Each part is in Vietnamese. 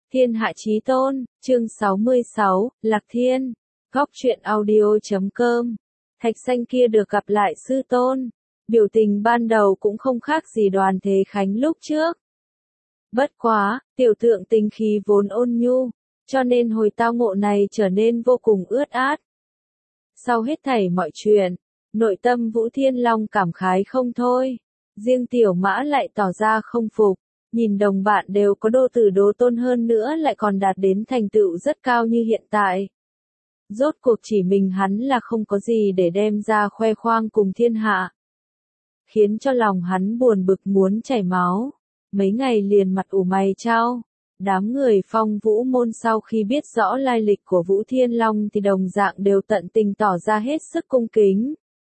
Thiên hạ chí tôn, chương 66, Lạc Thiên, góc truyện audio.com. Thạch xanh kia được gặp lại sư tôn. Biểu tình ban đầu cũng không khác gì Đoàn Thế Khánh lúc trước. Bất quá, tiểu tượng tình khí vốn ôn nhu, cho nên hồi tao ngộ này trở nên vô cùng ướt át. Sau hết thảy mọi chuyện, nội tâm Vũ Thiên Long cảm khái không thôi. Riêng tiểu mã lại tỏ ra không phục. Nhìn đồng bạn đều có đô tử đô tôn hơn nữa lại còn đạt đến thành tựu rất cao như hiện tại. Rốt cuộc chỉ mình hắn là không có gì để đem ra khoe khoang cùng thiên hạ. Khiến cho lòng hắn buồn bực muốn chảy máu. Mấy ngày liền mặt ủ mày chau. Đám người Phong Vũ môn sau khi biết rõ lai lịch của Vũ Thiên Long thì đồng dạng đều tận tình tỏ ra hết sức cung kính.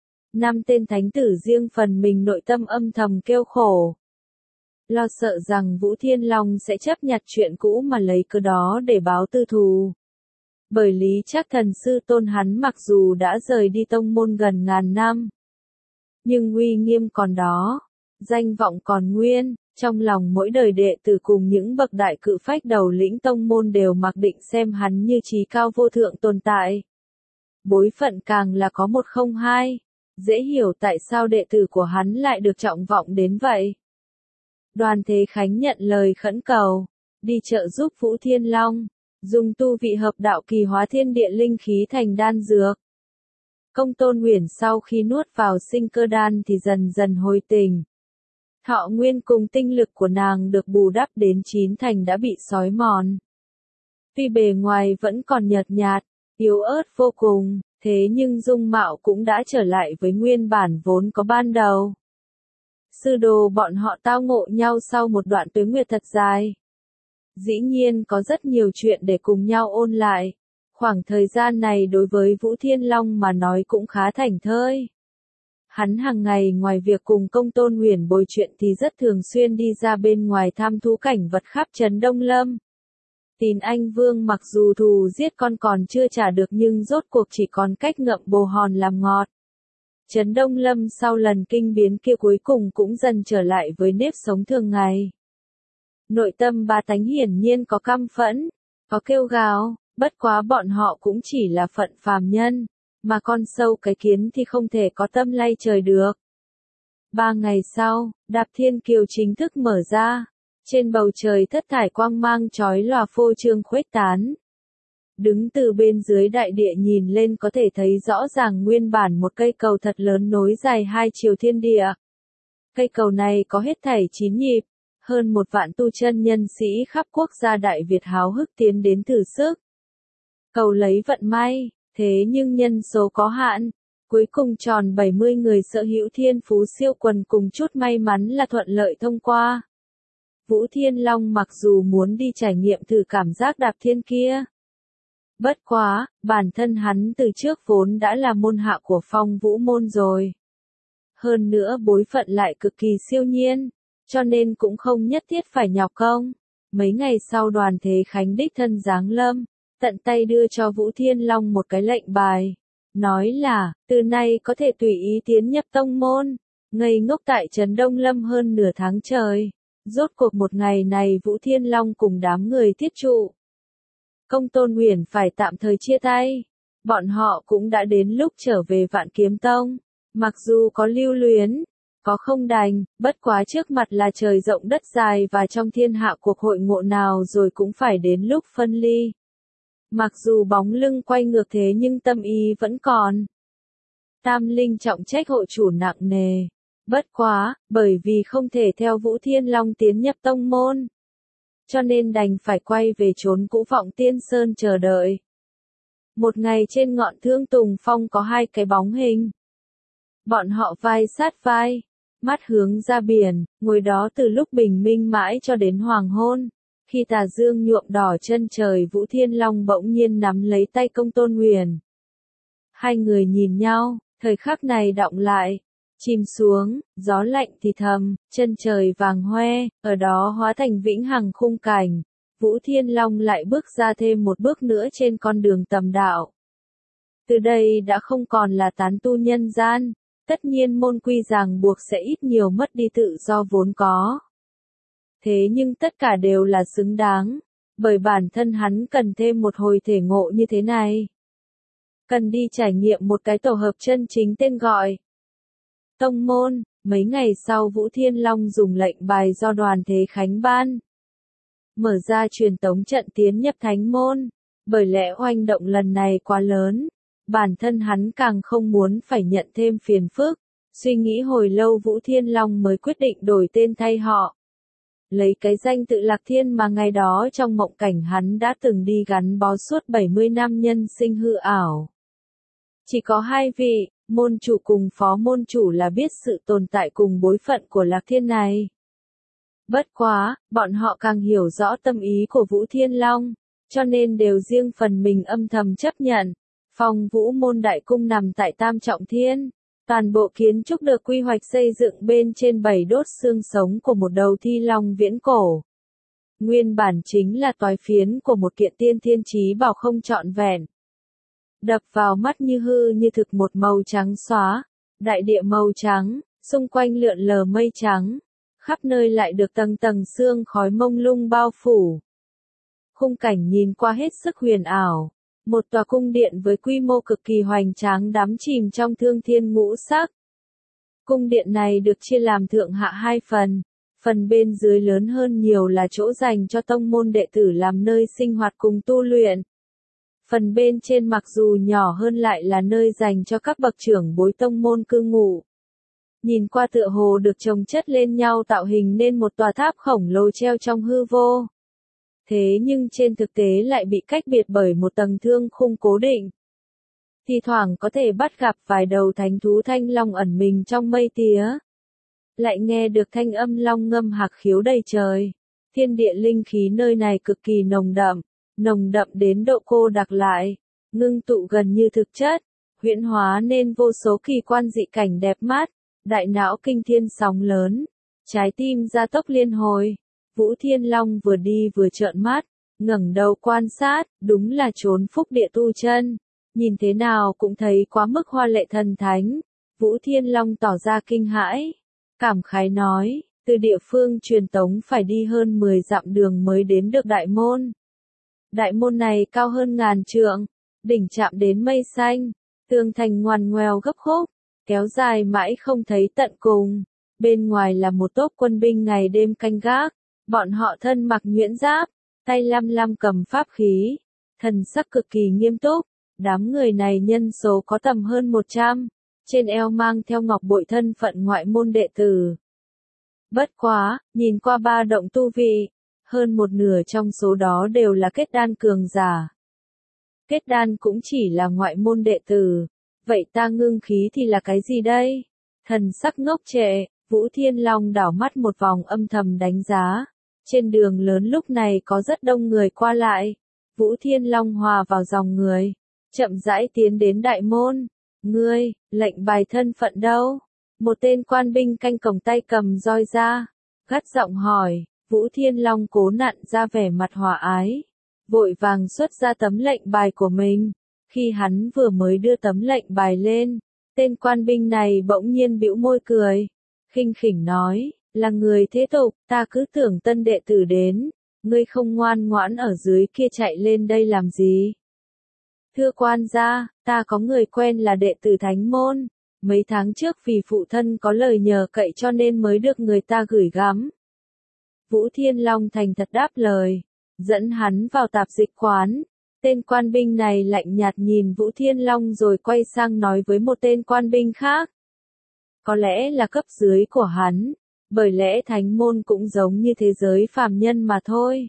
5 tên thánh tử riêng phần mình nội tâm âm thầm kêu khổ. Lo sợ rằng Vũ Thiên Long sẽ chấp nhặt chuyện cũ mà lấy cớ đó để báo tư thù. Bởi lý Trác thần sư tôn hắn mặc dù đã rời đi tông môn gần ngàn năm, nhưng uy nghiêm còn đó, danh vọng còn nguyên, trong lòng mỗi đời đệ tử cùng những bậc đại cự phách đầu lĩnh tông môn đều mặc định xem hắn như trí cao vô thượng tồn tại. Bối phận càng là có một không hai, dễ hiểu tại sao đệ tử của hắn lại được trọng vọng đến vậy. Đoàn Thế Khánh nhận lời khẩn cầu, đi trợ giúp Vũ Thiên Long, dùng tu vị hợp đạo kỳ hóa thiên địa linh khí thành đan dược. Công Tôn Uyển sau khi nuốt vào sinh cơ đan thì dần dần hồi tỉnh. Thọ nguyên cùng tinh lực của nàng được bù đắp đến 9 thành đã bị xói mòn. Tuy bề ngoài vẫn còn nhợt nhạt, yếu ớt vô cùng, thế nhưng dung mạo cũng đã trở lại với nguyên bản vốn có ban đầu. Sư đồ bọn họ tao ngộ nhau sau một đoạn tuế nguyệt thật dài. Dĩ nhiên có rất nhiều chuyện để cùng nhau ôn lại. Khoảng thời gian này đối với Vũ Thiên Long mà nói cũng khá thảnh thơi. Hắn hàng ngày ngoài việc cùng Công Tôn Uyển bồi chuyện thì rất thường xuyên đi ra bên ngoài thăm thú cảnh vật khắp trấn Đông Lâm. Tín Anh Vương mặc dù thù giết con còn chưa trả được nhưng rốt cuộc chỉ còn cách ngậm bồ hòn làm ngọt. Trấn Đông Lâm sau lần kinh biến kia cuối cùng cũng dần trở lại với nếp sống thường ngày. Nội tâm ba tánh hiển nhiên có căm phẫn, có kêu gào, bất quá bọn họ cũng chỉ là phận phàm nhân, mà con sâu cái kiến thì không thể có tâm lay trời được. 3 ngày sau, Đạp Thiên Kiều chính thức mở ra, trên bầu trời thất thải quang mang chói lòa phô trương khuếch tán. Đứng từ bên dưới đại địa nhìn lên có thể thấy rõ ràng nguyên bản một cây cầu thật lớn nối dài 2 chiều thiên địa. Cây cầu này có hết thảy 9 nhịp, hơn 1 vạn tu chân nhân sĩ khắp quốc gia Đại Việt háo hức tiến đến thử sức. Cầu lấy vận may, thế nhưng nhân số có hạn, cuối cùng tròn 70 người sở hữu thiên phú siêu quần cùng chút may mắn là thuận lợi thông qua. Vũ Thiên Long mặc dù muốn đi trải nghiệm thử cảm giác đạp thiên kia. Bất quá, bản thân hắn từ trước vốn đã là môn hạ của Phong Vũ môn rồi. Hơn nữa bối phận lại cực kỳ siêu nhiên, cho nên cũng không nhất thiết phải nhọc công. Mấy ngày sau Đoàn Thế Khánh đích thân giáng lâm, tận tay đưa cho Vũ Thiên Long một cái lệnh bài. Nói là, từ nay có thể tùy ý tiến nhập tông môn, ngây ngốc tại trấn Đông Lâm hơn nửa tháng trời. Rốt cuộc một ngày này Vũ Thiên Long cùng đám người thiết trụ. Công Tôn Uyển phải tạm thời chia tay. Bọn họ cũng đã đến lúc trở về Vạn Kiếm Tông. Mặc dù có lưu luyến, có không đành, bất quá trước mặt là trời rộng đất dài và trong thiên hạ cuộc hội ngộ nào rồi cũng phải đến lúc phân ly. Mặc dù bóng lưng quay ngược thế nhưng tâm ý vẫn còn. Tam Linh trọng trách hộ chủ nặng nề. Bất quá, bởi vì không thể theo Vũ Thiên Long tiến nhập tông môn, cho nên đành phải quay về trốn cũ Vọng Tiên Sơn chờ đợi. Một ngày trên ngọn Thương Tùng Phong có 2 cái bóng hình. Bọn họ vai sát vai, mắt hướng ra biển, ngồi đó từ lúc bình minh mãi cho đến hoàng hôn. Khi tà dương nhuộm đỏ chân trời Vũ Thiên Long bỗng nhiên nắm lấy tay Công Tôn Uyển. Hai người nhìn nhau, thời khắc này đọng lại. Chìm xuống, gió lạnh thì thầm, chân trời vàng hoe, ở đó hóa thành vĩnh hằng khung cảnh. Vũ Thiên Long lại bước ra thêm một bước nữa trên con đường tầm đạo. Từ đây đã không còn là tán tu nhân gian, tất nhiên môn quy ràng buộc sẽ ít nhiều mất đi tự do vốn có. Thế nhưng tất cả đều là xứng đáng, bởi bản thân hắn cần thêm một hồi thể ngộ như thế này. Cần đi trải nghiệm một cái tổ hợp chân chính tên gọi tông môn. Mấy ngày sau Vũ Thiên Long dùng lệnh bài do Đoàn Thế Khánh ban, mở ra truyền tống trận tiến nhập thánh môn. Bởi lẽ oanh động lần này quá lớn, bản thân hắn càng không muốn phải nhận thêm phiền phức. Suy nghĩ hồi lâu Vũ Thiên Long mới quyết định đổi tên thay họ. Lấy cái danh tự Lạc Thiên mà ngày đó trong mộng cảnh hắn đã từng đi gắn bó suốt 70 năm nhân sinh hư ảo. Chỉ có hai vị, môn chủ cùng phó môn chủ là biết sự tồn tại cùng bối phận của Lạc Thiên này. Bất quá, bọn họ càng hiểu rõ tâm ý của Vũ Thiên Long, cho nên đều riêng phần mình âm thầm chấp nhận. Phong Vũ môn đại cung nằm tại Tam Trọng Thiên. Toàn bộ kiến trúc được quy hoạch xây dựng bên trên 7 đốt xương sống của một đầu thi long viễn cổ. Nguyên bản chính là toái phiến của một kiện tiên thiên chí bảo không trọn vẹn. Đập vào mắt như hư như thực một màu trắng xóa, đại địa màu trắng, xung quanh lượn lờ mây trắng, khắp nơi lại được tầng tầng sương khói mông lung bao phủ. Khung cảnh nhìn qua hết sức huyền ảo. Một tòa cung điện với quy mô cực kỳ hoành tráng đắm chìm trong thương thiên ngũ sắc. Cung điện này được chia làm thượng hạ hai phần. Phần bên dưới lớn hơn nhiều là chỗ dành cho tông môn đệ tử làm nơi sinh hoạt cùng tu luyện. Phần bên trên mặc dù nhỏ hơn lại là nơi dành cho các bậc trưởng bối tông môn cư ngụ. Nhìn qua tựa hồ được chồng chất lên nhau tạo hình nên một tòa tháp khổng lồ treo trong hư vô. Thế nhưng trên thực tế lại bị cách biệt bởi một tầng thương khung cố định. Thì thoảng có thể bắt gặp vài đầu thánh thú thanh long ẩn mình trong mây tía. Lại nghe được thanh âm long ngâm hạc khiếu đầy trời. Thiên địa linh khí nơi này cực kỳ nồng đậm đến độ cô đặc lại, ngưng tụ gần như thực chất, huyễn hóa nên vô số kỳ quan dị cảnh đẹp mắt, đại não kinh thiên sóng lớn, trái tim gia tốc liên hồi. Vũ Thiên Long vừa đi vừa trợn mắt, ngẩng đầu quan sát, đúng là chốn phúc địa tu chân, nhìn thế nào cũng thấy quá mức hoa lệ thần thánh. Vũ Thiên Long tỏ ra kinh hãi, cảm khái nói, từ địa phương truyền tống phải đi hơn 10 dặm đường mới đến được đại môn. Đại môn này cao hơn ngàn trượng, đỉnh chạm đến mây xanh, tường thành ngoằn ngoèo gấp khúc, kéo dài mãi không thấy tận cùng. Bên ngoài là một tốp quân binh ngày đêm canh gác. Bọn họ thân mặc nhuyễn giáp, tay lăm lăm cầm pháp khí, thần sắc cực kỳ nghiêm túc. Đám người này nhân số có tầm hơn 100, trên eo mang theo ngọc bội thân phận ngoại môn đệ tử. Bất quá, nhìn qua ba động tu vị, hơn một nửa trong số đó đều là kết đan cường giả. Kết đan cũng chỉ là ngoại môn đệ tử, vậy ta ngưng khí thì là cái gì đây? Thần sắc ngốc trệ, Vũ Thiên Long đảo mắt một vòng âm thầm đánh giá. Trên đường lớn lúc này có rất đông người qua lại. Vũ Thiên Long hòa vào dòng người, chậm rãi tiến đến đại môn. Ngươi, lệnh bài thân phận đâu? Một tên quan binh canh cổng tay cầm roi ra, gắt giọng hỏi. Vũ Thiên Long cố nặn ra vẻ mặt hòa ái, vội vàng xuất ra tấm lệnh bài của mình. Khi hắn vừa mới đưa tấm lệnh bài lên, tên quan binh này bỗng nhiên bĩu môi cười, khinh khỉnh nói, là người thế tục, ta cứ tưởng tân đệ tử đến, ngươi không ngoan ngoãn ở dưới kia chạy lên đây làm gì? Thưa quan gia, ta có người quen là đệ tử thánh môn, mấy tháng trước vì phụ thân có lời nhờ cậy cho nên mới được người ta gửi gắm. Vũ Thiên Long thành thật đáp lời, dẫn hắn vào tạp dịch quán. Tên quan binh này lạnh nhạt nhìn Vũ Thiên Long rồi quay sang nói với một tên quan binh khác. Có lẽ là cấp dưới của hắn, bởi lẽ thánh môn cũng giống như thế giới phàm nhân mà thôi.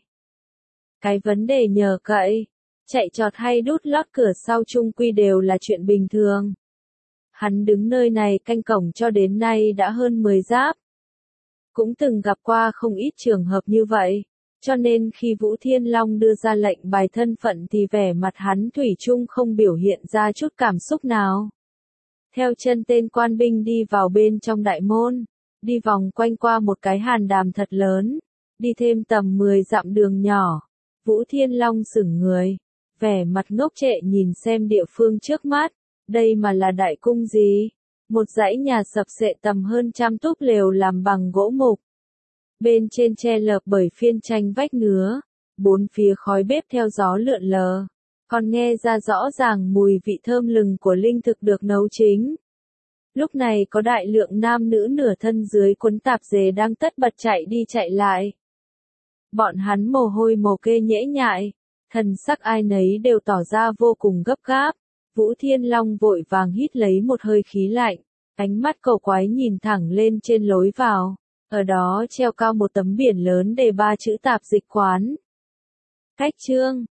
Cái vấn đề nhờ cậy, chạy trọt hay đút lót cửa sau chung quy đều là chuyện bình thường. Hắn đứng nơi này canh cổng cho đến nay đã hơn 10 giáp. Cũng từng gặp qua không ít trường hợp như vậy, cho nên khi Vũ Thiên Long đưa ra lệnh bài thân phận thì vẻ mặt hắn thủy chung không biểu hiện ra chút cảm xúc nào. Theo chân tên quan binh đi vào bên trong đại môn, đi vòng quanh qua một cái hàn đàm thật lớn, đi thêm tầm 10 dặm đường nhỏ. Vũ Thiên Long sững người, vẻ mặt ngốc trệ nhìn xem địa phương trước mắt, đây mà là đại cung gì? Một dãy nhà sập xệ tầm hơn 100 túp lều làm bằng gỗ mục. Bên trên che lợp bởi phiên tranh vách nứa, bốn phía khói bếp theo gió lượn lờ, còn nghe ra rõ ràng mùi vị thơm lừng của linh thực được nấu chín. Lúc này có đại lượng nam nữ nửa thân dưới quấn tạp dề đang tất bật chạy đi chạy lại. Bọn hắn mồ hôi mồ kê nhễ nhại, thần sắc ai nấy đều tỏ ra vô cùng gấp gáp. Vũ Thiên Long vội vàng hít lấy một hơi khí lạnh, ánh mắt cầu quái nhìn thẳng lên trên lối vào, ở đó treo cao một tấm biển lớn đề 3 chữ tạp dịch quán. Khách trương,